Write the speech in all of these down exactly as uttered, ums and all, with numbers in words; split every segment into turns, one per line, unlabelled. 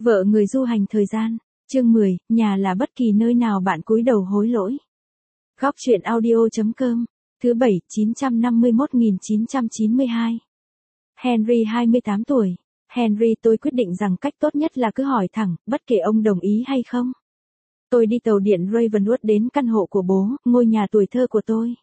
Vợ người du hành thời gian, chương mười, nhà là bất kỳ nơi nào bạn cúi đầu hối lỗi. Góc truyện audio.com, thứ bảy, chín trăm năm mươi mốt nghìn chín trăm chín mươi hai. Henry hai mươi tám tuổi. Henry, tôi quyết định rằng cách tốt nhất là cứ hỏi thẳng, bất kể ông đồng ý hay không. Tôi đi tàu điện Ravenwood đến căn hộ của bố, ngôi nhà tuổi thơ của tôi.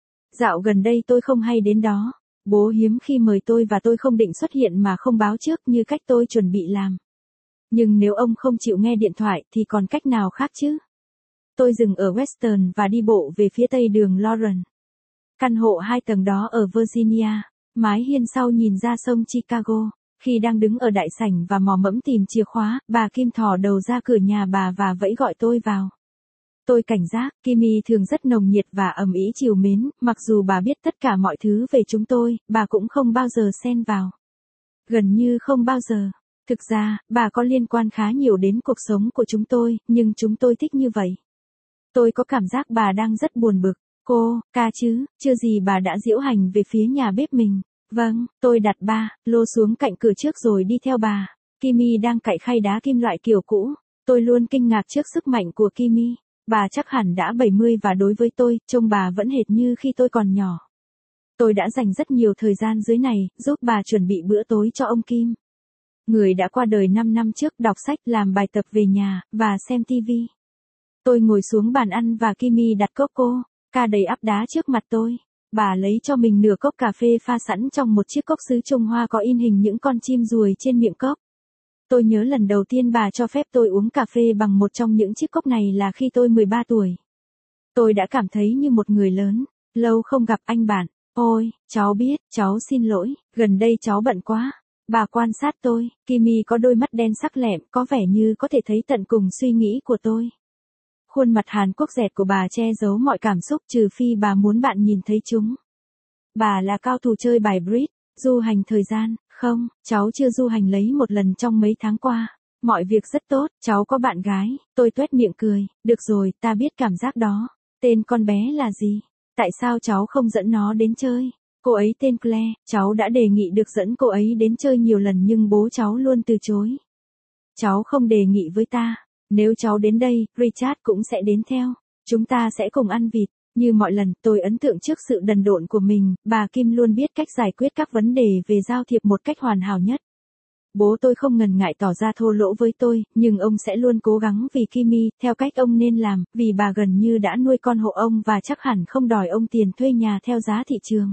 Dạo gần đây tôi không hay đến đó. Bố hiếm khi mời tôi và tôi không định xuất hiện mà không báo trước như cách tôi chuẩn bị làm. Nhưng nếu ông không chịu nghe điện thoại thì còn cách nào khác chứ? Tôi dừng ở Western và đi bộ về phía tây đường Lawrence. Căn hộ hai tầng đó ở Virginia, mái hiên sau nhìn ra sông Chicago. Khi đang đứng ở đại sảnh và mò mẫm tìm chìa khóa, bà Kim thò đầu ra cửa nhà bà và vẫy gọi tôi vào. Tôi cảnh giác, Kimmy thường rất nồng nhiệt và ầm ĩ trìu mến, mặc dù bà biết tất cả mọi thứ về chúng tôi, bà cũng không bao giờ xen vào. Gần như không bao giờ. Thực ra, bà có liên quan khá nhiều đến cuộc sống của chúng tôi, nhưng chúng tôi thích như vậy. Tôi có cảm giác bà đang rất buồn bực. Cô, ca chứ, chưa gì bà đã diễu hành về phía nhà bếp mình. Vâng, tôi đặt ba lô xuống cạnh cửa trước rồi đi theo bà. Kimmy đang cạy khay đá kim loại kiểu cũ. Tôi luôn kinh ngạc trước sức mạnh của Kimmy. Bà chắc hẳn đã bảy mươi và đối với tôi, trông bà vẫn hệt như khi tôi còn nhỏ. Tôi đã dành rất nhiều thời gian dưới này, giúp bà chuẩn bị bữa tối cho ông Kim. Người đã qua đời năm năm trước, đọc sách, làm bài tập về nhà, và xem ti vi. Tôi ngồi xuống bàn ăn và Kimmy đặt cốc cô, ca đầy ắp đá trước mặt tôi. Bà lấy cho mình nửa cốc cà phê pha sẵn trong một chiếc cốc sứ Trung Hoa có in hình những con chim ruồi trên miệng cốc. Tôi nhớ lần đầu tiên bà cho phép tôi uống cà phê bằng một trong những chiếc cốc này là khi tôi mười ba tuổi. Tôi đã cảm thấy như một người lớn. Lâu không gặp anh bạn. Ôi, cháu biết, cháu xin lỗi, gần đây cháu bận quá. Bà quan sát tôi, Kimmy có đôi mắt đen sắc lẹm, có vẻ như có thể thấy tận cùng suy nghĩ của tôi. Khuôn mặt Hàn Quốc dẹt của bà che giấu mọi cảm xúc trừ phi bà muốn bạn nhìn thấy chúng. Bà là cao thủ chơi bài bridge, du hành thời gian, không, cháu chưa du hành lấy một lần trong mấy tháng qua. Mọi việc rất tốt, cháu có bạn gái, tôi tuét miệng cười, được rồi, ta biết cảm giác đó. Tên con bé là gì? Tại sao cháu không dẫn nó đến chơi? Cô ấy tên Claire, cháu đã đề nghị được dẫn cô ấy đến chơi nhiều lần nhưng bố cháu luôn từ chối. Cháu không đề nghị với ta. Nếu cháu đến đây, Richard cũng sẽ đến theo. Chúng ta sẽ cùng ăn vịt. Như mọi lần, tôi ấn tượng trước sự đần độn của mình, bà Kim luôn biết cách giải quyết các vấn đề về giao thiệp một cách hoàn hảo nhất. Bố tôi không ngần ngại tỏ ra thô lỗ với tôi, nhưng ông sẽ luôn cố gắng vì Kimmy, theo cách ông nên làm, vì bà gần như đã nuôi con hộ ông và chắc hẳn không đòi ông tiền thuê nhà theo giá thị trường.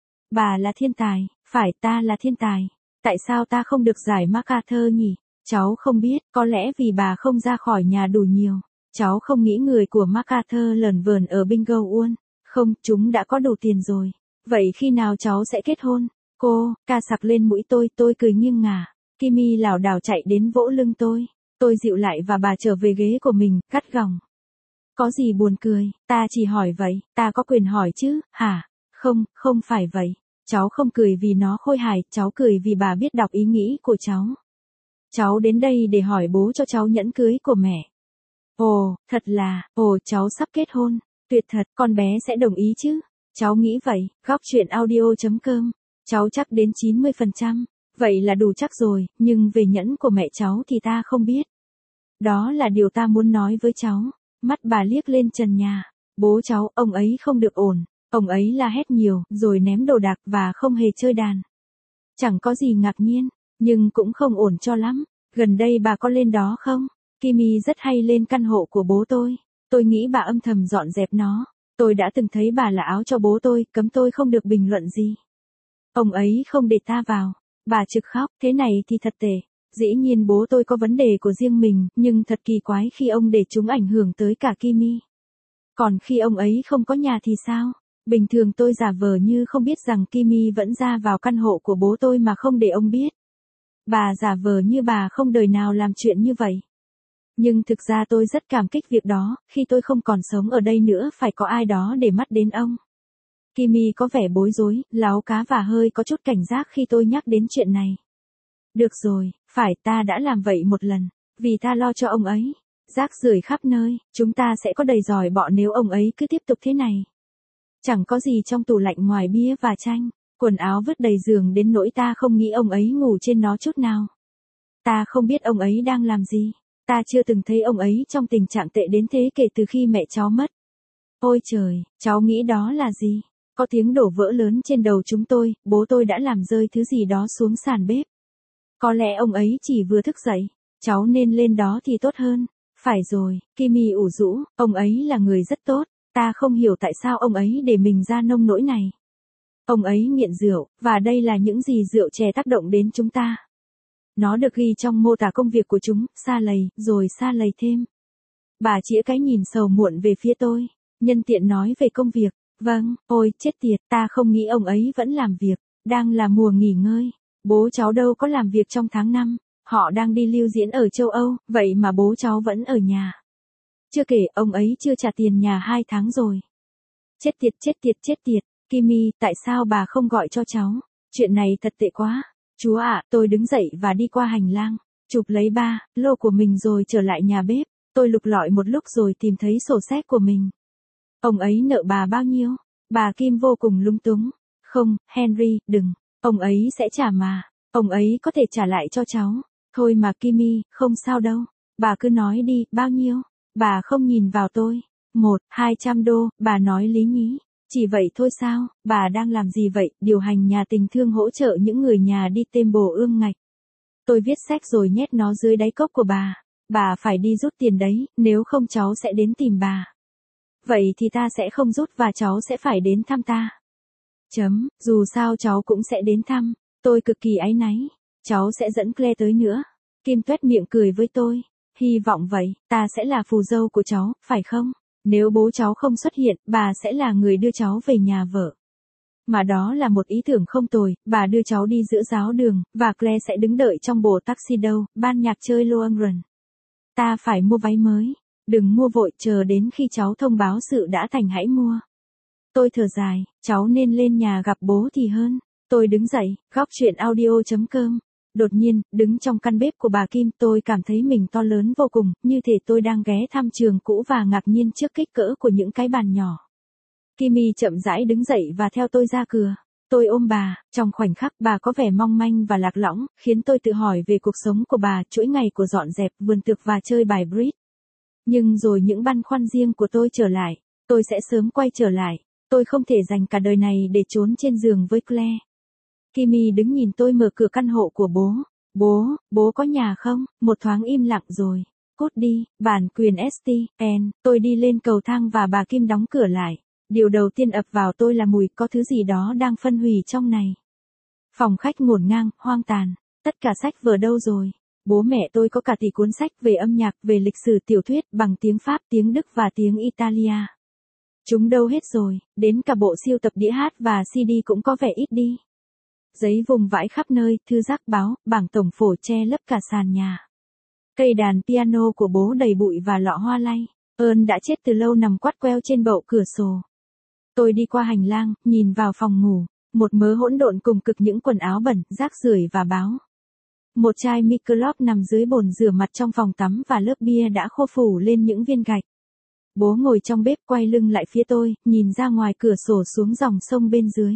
Bà là thiên tài, phải, ta là thiên tài. Tại sao ta không được giải MacArthur nhỉ? Cháu không biết, có lẽ vì bà không ra khỏi nhà đủ nhiều. Cháu không nghĩ người của MacArthur lởn vởn ở Bingo Uôn. Không, chúng đã có đủ tiền rồi. Vậy khi nào cháu sẽ kết hôn? Cô, ca sặc lên mũi tôi, tôi cười nghiêng ngả. Kimmy lảo đảo chạy đến vỗ lưng tôi. Tôi dịu lại và bà trở về ghế của mình, gắt gỏng. Có gì buồn cười, ta chỉ hỏi vậy, ta có quyền hỏi chứ, hả? Không, không phải vậy. Cháu không cười vì nó khôi hài, cháu cười vì bà biết đọc ý nghĩ của cháu. Cháu đến đây để hỏi bố cho cháu nhẫn cưới của mẹ. Ồ, thật là, ồ, cháu sắp kết hôn. Tuyệt thật, con bé sẽ đồng ý chứ? Cháu nghĩ vậy, góc truyện audio.com. Cháu chắc đến chín mươi phần trăm. Vậy là đủ chắc rồi, nhưng về nhẫn của mẹ cháu thì ta không biết. Đó là điều ta muốn nói với cháu. Mắt bà liếc lên trần nhà. Bố cháu, ông ấy không được ổn. Ông ấy la hét nhiều, rồi ném đồ đạc và không hề chơi đàn. Chẳng có gì ngạc nhiên, nhưng cũng không ổn cho lắm. Gần đây bà có lên đó không? Kimmy rất hay lên căn hộ của bố tôi. Tôi nghĩ bà âm thầm dọn dẹp nó. Tôi đã từng thấy bà là áo cho bố tôi, cấm tôi không được bình luận gì. Ông ấy không để ta vào. Bà trực khóc, thế này thì thật tệ. Dĩ nhiên bố tôi có vấn đề của riêng mình, nhưng thật kỳ quái khi ông để chúng ảnh hưởng tới cả Kimmy. Còn khi ông ấy không có nhà thì sao? Bình thường tôi giả vờ như không biết rằng Kimmy vẫn ra vào căn hộ của bố tôi mà không để ông biết. Bà giả vờ như bà không đời nào làm chuyện như vậy. Nhưng thực ra tôi rất cảm kích việc đó, khi tôi không còn sống ở đây nữa phải có ai đó để mắt đến ông. Kimmy có vẻ bối rối, láu cá và hơi có chút cảnh giác khi tôi nhắc đến chuyện này. Được rồi, phải, ta đã làm vậy một lần, vì ta lo cho ông ấy. Rác rưởi khắp nơi, chúng ta sẽ có đầy giỏi bọ nếu ông ấy cứ tiếp tục thế này. Chẳng có gì trong tủ lạnh ngoài bia và chanh, quần áo vứt đầy giường đến nỗi ta không nghĩ ông ấy ngủ trên nó chút nào. Ta không biết ông ấy đang làm gì. Ta chưa từng thấy ông ấy trong tình trạng tệ đến thế kể từ khi mẹ cháu mất. Ôi trời, cháu nghĩ đó là gì? Có tiếng đổ vỡ lớn trên đầu chúng tôi, bố tôi đã làm rơi thứ gì đó xuống sàn bếp. Có lẽ ông ấy chỉ vừa thức dậy, cháu nên lên đó thì tốt hơn. Phải rồi, Kimi ủ rũ, ông ấy là người rất tốt, ta không hiểu tại sao ông ấy để mình ra nông nỗi này. Ông ấy nghiện rượu, và đây là những gì rượu chè tác động đến chúng ta. Nó được ghi trong mô tả công việc của chúng, sa lầy, rồi sa lầy thêm. Bà chĩa cái nhìn sầu muộn về phía tôi, nhân tiện nói về công việc. Vâng, ôi, chết tiệt, ta không nghĩ ông ấy vẫn làm việc, đang là mùa nghỉ ngơi. Bố cháu đâu có làm việc trong tháng năm, họ đang đi lưu diễn ở châu Âu, vậy mà bố cháu vẫn ở nhà. Chưa kể, ông ấy chưa trả tiền nhà hai tháng rồi. Chết tiệt, chết tiệt, chết tiệt, Kimi, tại sao bà không gọi cho cháu? Chuyện này thật tệ quá. Chúa ạ, tôi đứng dậy và đi qua hành lang, chụp lấy ba lô của mình rồi trở lại nhà bếp. Tôi lục lọi một lúc rồi tìm thấy sổ sách của mình. Ông ấy nợ bà bao nhiêu? Bà Kim vô cùng lúng túng. Không, Henry, đừng. Ông ấy sẽ trả mà. Ông ấy có thể trả lại cho cháu. Thôi mà Kimi, không sao đâu. Bà cứ nói đi, bao nhiêu? Bà không nhìn vào tôi. Một, hai trăm đô, bà nói lý nhí. Chỉ vậy thôi sao? Bà đang làm gì vậy? Điều hành nhà tình thương hỗ trợ những người nhà đi têm bổ ương ngạch. Tôi viết sách rồi nhét nó dưới đáy cốc của bà. Bà phải đi rút tiền đấy, nếu không cháu sẽ đến tìm bà. Vậy thì ta sẽ không rút và cháu sẽ phải đến thăm ta. Chấm, dù sao cháu cũng sẽ đến thăm. Tôi cực kỳ áy náy. Cháu sẽ dẫn Claire tới nữa. Kim tuét miệng cười với tôi. Hy vọng vậy, ta sẽ là phù dâu của cháu, phải không? Nếu bố cháu không xuất hiện, bà sẽ là người đưa cháu về nhà vợ. Mà đó là một ý tưởng không tồi, bà đưa cháu đi giữa giáo đường, và Claire sẽ đứng đợi trong bộ tuxedo, ban nhạc chơi Lohengrin. Ta phải mua váy mới. Đừng mua vội, chờ đến khi cháu thông báo sự đã thành hãy mua. Tôi thở dài, cháu nên lên nhà gặp bố thì hơn. Tôi đứng dậy, góc chuyện audio chấm com. Đột nhiên, đứng trong căn bếp của bà Kim, tôi cảm thấy mình to lớn vô cùng, như thể tôi đang ghé thăm trường cũ và ngạc nhiên trước kích cỡ của những cái bàn nhỏ. Kimi chậm rãi đứng dậy và theo tôi ra cửa. Tôi ôm bà, trong khoảnh khắc bà có vẻ mong manh và lạc lõng, khiến tôi tự hỏi về cuộc sống của bà, chuỗi ngày của dọn dẹp vườn tược và chơi bài bridge. Nhưng rồi những băn khoăn riêng của tôi trở lại, tôi sẽ sớm quay trở lại, tôi không thể dành cả đời này để trốn trên giường với Claire. Kimi đứng nhìn tôi mở cửa căn hộ của bố. Bố, bố có nhà không? Một thoáng im lặng rồi. Cút đi, bản quyền ét tê en. Tôi đi lên cầu thang và bà Kim đóng cửa lại. Điều đầu tiên ập vào tôi là mùi có thứ gì đó đang phân hủy trong này. Phòng khách ngổn ngang, hoang tàn. Tất cả sách vở đâu rồi? Bố mẹ tôi có cả tỷ cuốn sách về âm nhạc, về lịch sử tiểu thuyết bằng tiếng Pháp, tiếng Đức và tiếng Italia. Chúng đâu hết rồi, đến cả bộ siêu tập đĩa hát và xê đê cũng có vẻ ít đi. Giấy vùng vãi khắp nơi, thư giác báo, bảng tổng phổ che lấp cả sàn nhà. Cây đàn piano của bố đầy bụi và lọ hoa lay. Ơn đã chết từ lâu nằm quắt queo trên bậu cửa sổ. Tôi đi qua hành lang, nhìn vào phòng ngủ. Một mớ hỗn độn cùng cực những quần áo bẩn, rác rưởi và báo. Một chai Michelob nằm dưới bồn rửa mặt trong phòng tắm và lớp bia đã khô phủ lên những viên gạch. Bố ngồi trong bếp quay lưng lại phía tôi, nhìn ra ngoài cửa sổ xuống dòng sông bên dưới.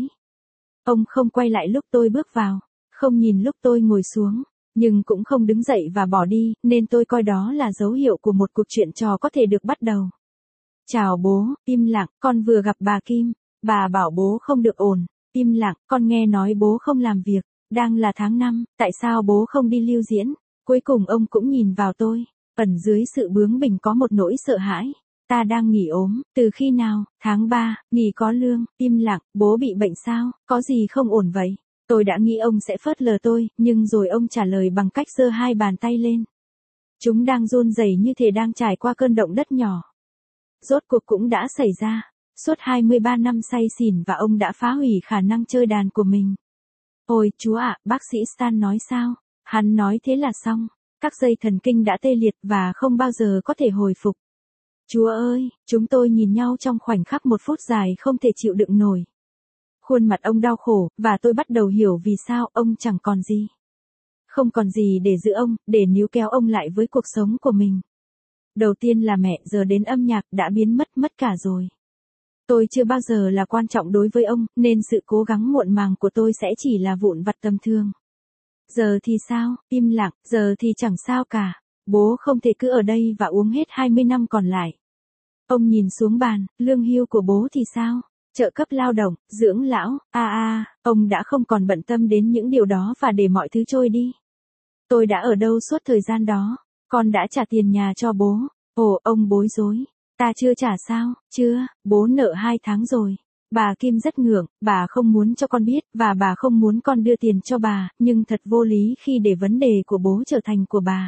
Ông không quay lại lúc tôi bước vào, không nhìn lúc tôi ngồi xuống, nhưng cũng không đứng dậy và bỏ đi, nên tôi coi đó là dấu hiệu của một cuộc chuyện trò có thể được bắt đầu. Chào bố, im lặng, con vừa gặp bà Kim, bà bảo bố không được ổn, im lặng, con nghe nói bố không làm việc, đang là tháng năm, tại sao bố không đi lưu diễn? Cuối cùng ông cũng nhìn vào tôi, ẩn dưới sự bướng bỉnh có một nỗi sợ hãi. Ta đang nghỉ ốm, từ khi nào? Tháng ba, nghỉ có lương, im lặng, bố bị bệnh sao, có gì không ổn vậy? Tôi đã nghĩ ông sẽ phớt lờ tôi, nhưng rồi ông trả lời bằng cách giơ hai bàn tay lên. Chúng đang run rẩy như thể đang trải qua cơn động đất nhỏ. Rốt cuộc cũng đã xảy ra. Suốt hai mươi ba năm say xỉn và ông đã phá hủy khả năng chơi đàn của mình. Ôi, Chúa ạ, bác sĩ Stan nói sao? Hắn nói thế là xong. Các dây thần kinh đã tê liệt và không bao giờ có thể hồi phục. Chúa ơi, chúng tôi nhìn nhau trong khoảnh khắc một phút dài không thể chịu đựng nổi. Khuôn mặt ông đau khổ, và tôi bắt đầu hiểu vì sao ông chẳng còn gì. Không còn gì để giữ ông, để níu kéo ông lại với cuộc sống của mình. Đầu tiên là mẹ, giờ đến âm nhạc đã biến mất mất cả rồi. Tôi chưa bao giờ là quan trọng đối với ông, nên sự cố gắng muộn màng của tôi sẽ chỉ là vụn vặt tầm thường. Giờ thì sao? Im lặng, giờ thì chẳng sao cả. Bố không thể cứ ở đây và uống hết hai mươi năm còn lại. Ông nhìn xuống bàn, lương hưu của bố thì sao? Trợ cấp lao động, dưỡng lão, a a, ông đã không còn bận tâm đến những điều đó và để mọi thứ trôi đi. Tôi đã ở đâu suốt thời gian đó? Con đã trả tiền nhà cho bố. Ồ, ông bối rối. Ta chưa trả sao? Chưa, bố nợ hai tháng rồi. Bà Kim rất ngượng, bà không muốn cho con biết, và bà không muốn con đưa tiền cho bà, nhưng thật vô lý khi để vấn đề của bố trở thành của bà.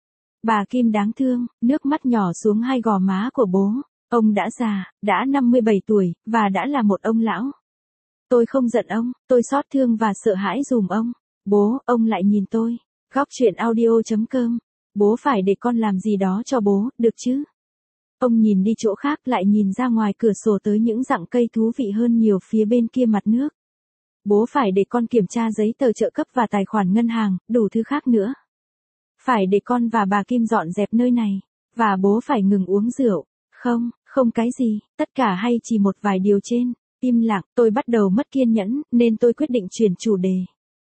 Bà Kim đáng thương, nước mắt nhỏ xuống hai gò má của bố. Ông đã già, đã năm mươi bảy tuổi, và đã là một ông lão. Tôi không giận ông, tôi xót thương và sợ hãi dùm ông. Bố, ông lại nhìn tôi. Góc chuyện audio chấm com. Bố phải để con làm gì đó cho bố, được chứ? Ông nhìn đi chỗ khác, lại nhìn ra ngoài cửa sổ tới những rặng cây thú vị hơn nhiều phía bên kia mặt nước. Bố phải để con kiểm tra giấy tờ trợ cấp và tài khoản ngân hàng, đủ thứ khác nữa. Phải để con và bà Kim dọn dẹp nơi này. Và bố phải ngừng uống rượu. Không, không cái gì, tất cả hay chỉ một vài điều trên. Im lặng, tôi bắt đầu mất kiên nhẫn, nên tôi quyết định chuyển chủ đề.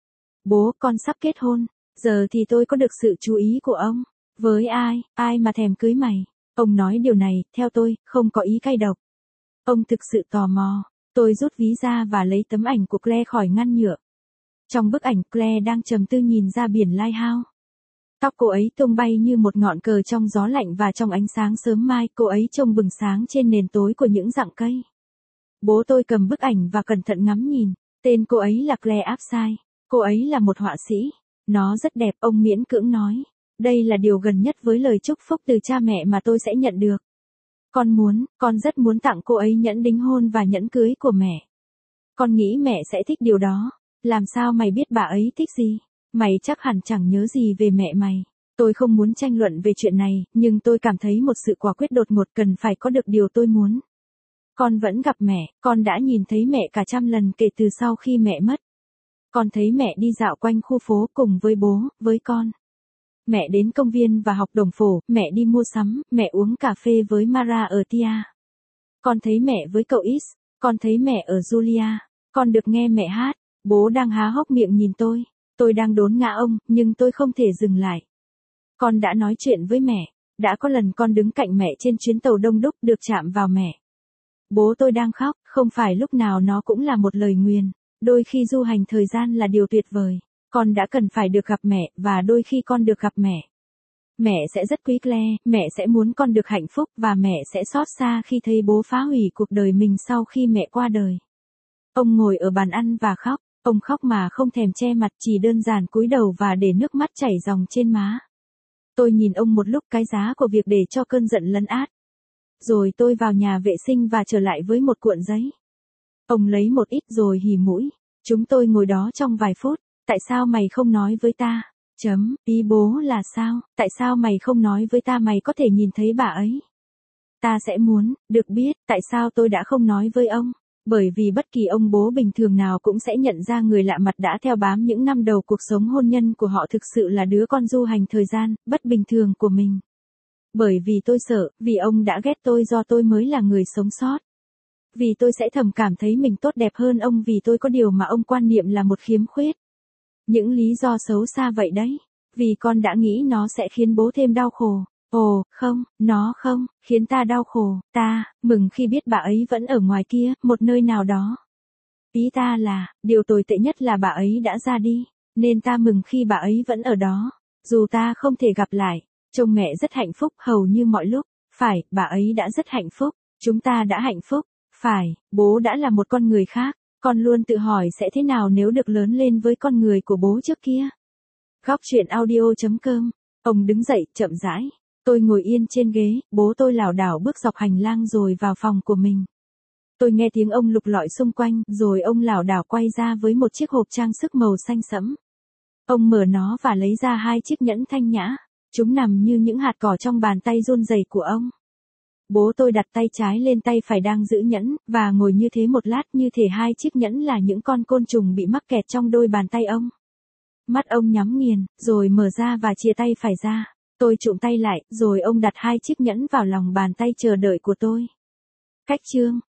Bố, con sắp kết hôn. Giờ thì tôi có được sự chú ý của ông. Với ai, ai mà thèm cưới mày? Ông nói điều này, theo tôi, không có ý cay độc. Ông thực sự tò mò. Tôi rút ví ra và lấy tấm ảnh của Claire khỏi ngăn nhựa. Trong bức ảnh, Claire đang trầm tư nhìn ra biển Lighthouse. Tóc cô ấy tung bay như một ngọn cờ trong gió lạnh và trong ánh sáng sớm mai, cô ấy trông bừng sáng trên nền tối của những rặng cây. Bố tôi cầm bức ảnh và cẩn thận ngắm nhìn. Tên cô ấy là Claire Upside. Cô ấy là một họa sĩ. Nó rất đẹp, ông miễn cưỡng nói. Đây là điều gần nhất với lời chúc phúc từ cha mẹ mà tôi sẽ nhận được. Con muốn, con rất muốn tặng cô ấy nhẫn đính hôn và nhẫn cưới của mẹ. Con nghĩ mẹ sẽ thích điều đó. Làm sao mày biết bà ấy thích gì? Mày chắc hẳn chẳng nhớ gì về mẹ mày. Tôi không muốn tranh luận về chuyện này, nhưng tôi cảm thấy một sự quả quyết đột ngột cần phải có được điều tôi muốn. Con vẫn gặp mẹ, con đã nhìn thấy mẹ cả trăm lần kể từ sau khi mẹ mất. Con thấy mẹ đi dạo quanh khu phố cùng với bố, với con. Mẹ đến công viên và học đồng phổ, mẹ đi mua sắm, mẹ uống cà phê với Mara ở Tia. Con thấy mẹ với cậu Is, con thấy mẹ ở Julia, con được nghe mẹ hát. Bố đang há hốc miệng nhìn tôi. Tôi đang đốn ngã ông, nhưng tôi không thể dừng lại. Con đã nói chuyện với mẹ. Đã có lần con đứng cạnh mẹ trên chuyến tàu đông đúc được chạm vào mẹ. Bố tôi đang khóc, không phải lúc nào nó cũng là một lời nguyền. Đôi khi du hành thời gian là điều tuyệt vời. Con đã cần phải được gặp mẹ, và đôi khi con được gặp mẹ. Mẹ sẽ rất quý Claire, mẹ sẽ muốn con được hạnh phúc, và mẹ sẽ xót xa khi thấy bố phá hủy cuộc đời mình sau khi mẹ qua đời. Ông ngồi ở bàn ăn và khóc. Ông khóc mà không thèm che mặt, chỉ đơn giản cúi đầu và để nước mắt chảy ròng trên má. Tôi nhìn ông một lúc, cái giá của việc để cho cơn giận lấn át. Rồi tôi vào nhà vệ sinh và trở lại với một cuộn giấy. Ông lấy một ít rồi hì mũi. Chúng tôi ngồi đó trong vài phút. Tại sao mày không nói với ta? Chấm, ý bố là sao? Tại sao mày không nói với ta mày có thể nhìn thấy bà ấy? Ta sẽ muốn, được biết, tại sao tôi đã không nói với ông? Bởi vì bất kỳ ông bố bình thường nào cũng sẽ nhận ra người lạ mặt đã theo bám những năm đầu cuộc sống hôn nhân của họ thực sự là đứa con du hành thời gian, bất bình thường của mình. Bởi vì tôi sợ, vì ông đã ghét tôi do tôi mới là người sống sót. Vì tôi sẽ thầm cảm thấy mình tốt đẹp hơn ông vì tôi có điều mà ông quan niệm là một khiếm khuyết. Những lý do xấu xa vậy đấy. Vì con đã nghĩ nó sẽ khiến bố thêm đau khổ. Ồ, không, nó không, khiến ta đau khổ. Ta, mừng khi biết bà ấy vẫn ở ngoài kia, một nơi nào đó. Ý ta là, điều tồi tệ nhất là bà ấy đã ra đi. Nên ta mừng khi bà ấy vẫn ở đó. Dù ta không thể gặp lại. Trông mẹ rất hạnh phúc hầu như mọi lúc. Phải, bà ấy đã rất hạnh phúc. Chúng ta đã hạnh phúc. Phải, bố đã là một con người khác. Con luôn tự hỏi sẽ thế nào nếu được lớn lên với con người của bố trước kia. Góc chuyện audio chấm com. Ông đứng dậy, chậm rãi. Tôi ngồi yên trên ghế, bố tôi lảo đảo bước dọc hành lang rồi vào phòng của mình. Tôi nghe tiếng ông lục lọi xung quanh, rồi ông lảo đảo quay ra với một chiếc hộp trang sức màu xanh sẫm. Ông mở nó và lấy ra hai chiếc nhẫn thanh nhã. Chúng nằm như những hạt cỏ trong bàn tay run rẩy của ông. Bố tôi đặt tay trái lên tay phải đang giữ nhẫn, và ngồi như thế một lát như thể hai chiếc nhẫn là những con côn trùng bị mắc kẹt trong đôi bàn tay ông. Mắt ông nhắm nghiền, rồi mở ra và chia tay phải ra. Tôi trụm tay lại, rồi ông đặt hai chiếc nhẫn vào lòng bàn tay chờ đợi của tôi. Cách chương,